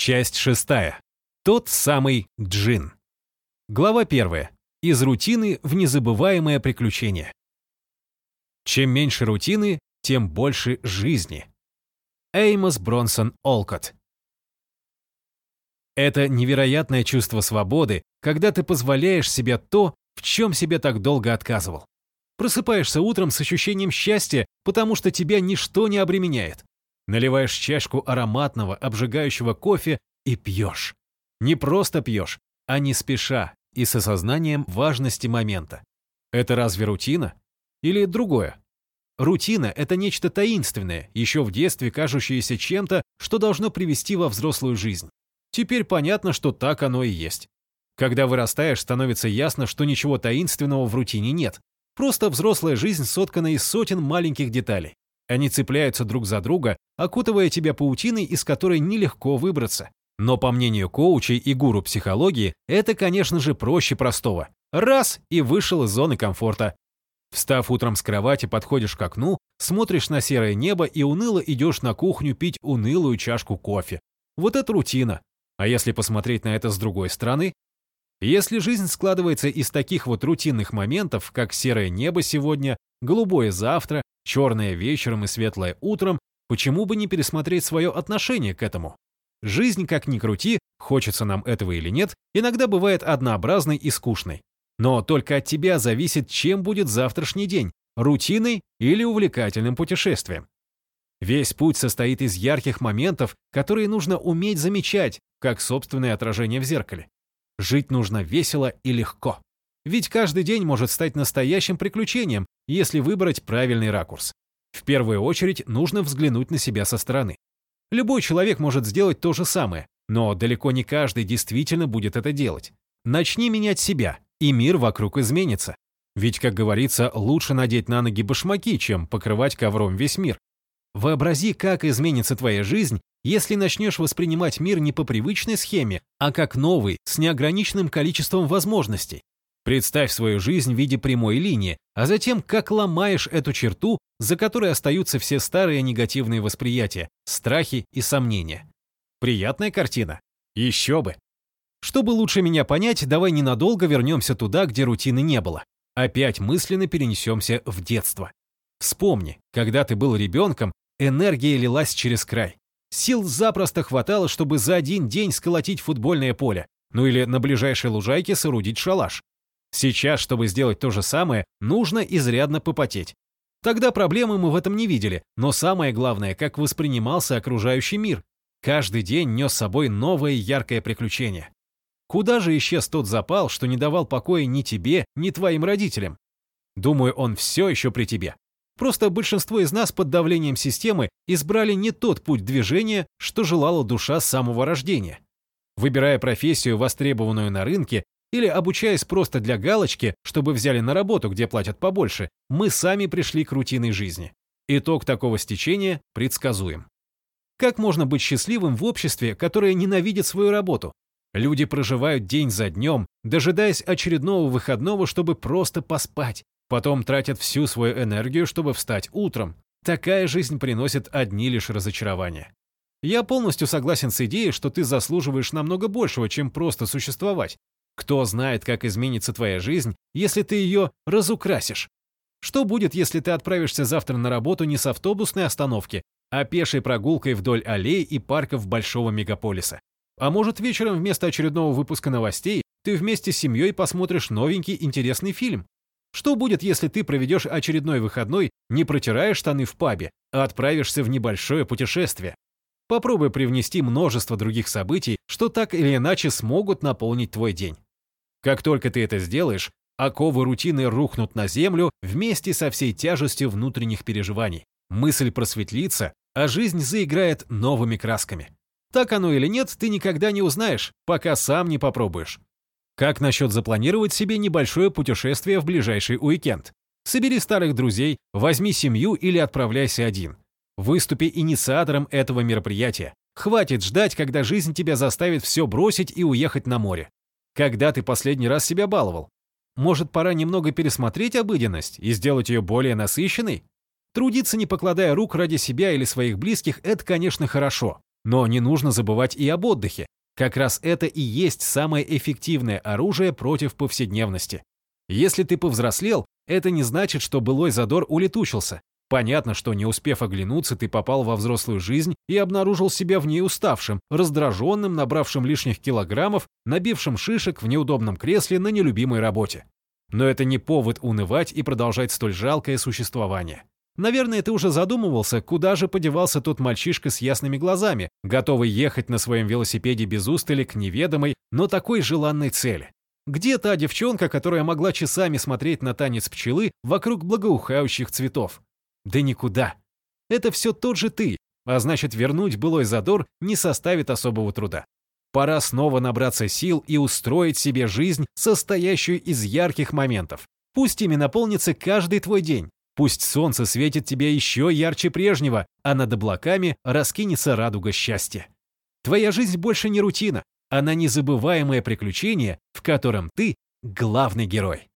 Часть 6. Тот самый джин. Глава 1. Из рутины в незабываемое приключение. Чем меньше рутины, тем больше жизни. Эймос Бронсон Олкотт. Это невероятное чувство свободы, когда ты позволяешь себе то, в чем себе так долго отказывал. Просыпаешься утром с ощущением счастья, потому что тебя ничто не обременяет. Наливаешь чашку ароматного, обжигающего кофе и пьешь. Не просто пьешь, а не спеша и с осознанием важности момента. Это разве рутина? Или другое? Рутина – это нечто таинственное, еще в детстве кажущееся чем-то, что должно привести во взрослую жизнь. Теперь понятно, что так оно и есть. Когда вырастаешь, становится ясно, что ничего таинственного в рутине нет. Просто взрослая жизнь соткана из сотен маленьких деталей. Они цепляются друг за друга, окутывая тебя паутиной, из которой нелегко выбраться. Но по мнению коучей и гуру психологии, это, конечно же, проще простого. Раз – и вышел из зоны комфорта. Встав утром с кровати, подходишь к окну, смотришь на серое небо и уныло идешь на кухню пить унылую чашку кофе. Вот это рутина. А если посмотреть на это с другой стороны? Если жизнь складывается из таких вот рутинных моментов, как серое небо сегодня, голубое завтра, черное вечером и светлое утром, почему бы не пересмотреть свое отношение к этому? Жизнь, как ни крути, хочется нам этого или нет, иногда бывает однообразной и скучной. Но только от тебя зависит, чем будет завтрашний день – рутиной или увлекательным путешествием. Весь путь состоит из ярких моментов, которые нужно уметь замечать, как собственное отражение в зеркале. Жить нужно весело и легко. Ведь каждый день может стать настоящим приключением, если выбрать правильный ракурс. В первую очередь нужно взглянуть на себя со стороны. Любой человек может сделать то же самое, но далеко не каждый действительно будет это делать. Начни менять себя, и мир вокруг изменится. Ведь, как говорится, лучше надеть на ноги башмаки, чем покрывать ковром весь мир. Вообрази, как изменится твоя жизнь, если начнешь воспринимать мир не по привычной схеме, а как новый, с неограниченным количеством возможностей. Представь свою жизнь в виде прямой линии, а затем как ломаешь эту черту, за которой остаются все старые негативные восприятия, страхи и сомнения. Приятная картина? Еще бы! Чтобы лучше меня понять, давай ненадолго вернемся туда, где рутины не было. Опять мысленно перенесемся в детство. Вспомни, когда ты был ребенком, энергия лилась через край. Сил запросто хватало, чтобы за один день сколотить футбольное поле, ну или на ближайшей лужайке соорудить шалаш. Сейчас, чтобы сделать то же самое, нужно изрядно попотеть. Тогда проблемы мы в этом не видели, но самое главное, как воспринимался окружающий мир. Каждый день нес с собой новое яркое приключение. Куда же исчез тот запал, что не давал покоя ни тебе, ни твоим родителям? Думаю, он все еще при тебе. Просто большинство из нас под давлением системы избрали не тот путь движения, что желала душа с самого рождения. Выбирая профессию, востребованную на рынке, или обучаясь просто для галочки, чтобы взяли на работу, где платят побольше, мы сами пришли к рутинной жизни. Итог такого стечения предсказуем. Как можно быть счастливым в обществе, которое ненавидит свою работу? Люди проживают день за днем, дожидаясь очередного выходного, чтобы просто поспать. Потом тратят всю свою энергию, чтобы встать утром. Такая жизнь приносит одни лишь разочарования. Я полностью согласен с идеей, что ты заслуживаешь намного большего, чем просто существовать. Кто знает, как изменится твоя жизнь, если ты ее разукрасишь? Что будет, если ты отправишься завтра на работу не с автобусной остановки, а пешей прогулкой вдоль аллей и парков большого мегаполиса? А может, вечером вместо очередного выпуска новостей ты вместе с семьей посмотришь новенький интересный фильм? Что будет, если ты проведешь очередной выходной, не протирая штаны в пабе, а отправишься в небольшое путешествие? Попробуй привнести множество других событий, что так или иначе смогут наполнить твой день. Как только ты это сделаешь, оковы рутины рухнут на землю вместе со всей тяжестью внутренних переживаний. Мысль просветлится, а жизнь заиграет новыми красками. Так оно или нет, ты никогда не узнаешь, пока сам не попробуешь. Как насчет запланировать себе небольшое путешествие в ближайший уикенд? Собери старых друзей, возьми семью или отправляйся один. Выступи инициатором этого мероприятия. Хватит ждать, когда жизнь тебя заставит все бросить и уехать на море. Когда ты последний раз себя баловал? Может, пора немного пересмотреть обыденность и сделать ее более насыщенной? Трудиться, не покладая рук ради себя или своих близких, это, конечно, хорошо. Но не нужно забывать и об отдыхе. Как раз это и есть самое эффективное оружие против повседневности. Если ты повзрослел, это не значит, что былой задор улетучился. Понятно, что не успев оглянуться, ты попал во взрослую жизнь и обнаружил себя в ней уставшим, раздраженным, набравшим лишних килограммов, набившим шишек в неудобном кресле на нелюбимой работе. Но это не повод унывать и продолжать столь жалкое существование. Наверное, ты уже задумывался, куда же подевался тот мальчишка с ясными глазами, готовый ехать на своем велосипеде без устали к неведомой, но такой желанной цели. Где та девчонка, которая могла часами смотреть на танец пчелы вокруг благоухающих цветов? Да никуда. Это все тот же ты, а значит, вернуть былой задор не составит особого труда. Пора снова набраться сил и устроить себе жизнь, состоящую из ярких моментов. Пусть ими наполнится каждый твой день. Пусть солнце светит тебе еще ярче прежнего, а над облаками раскинется радуга счастья. Твоя жизнь больше не рутина, она незабываемое приключение, в котором ты главный герой.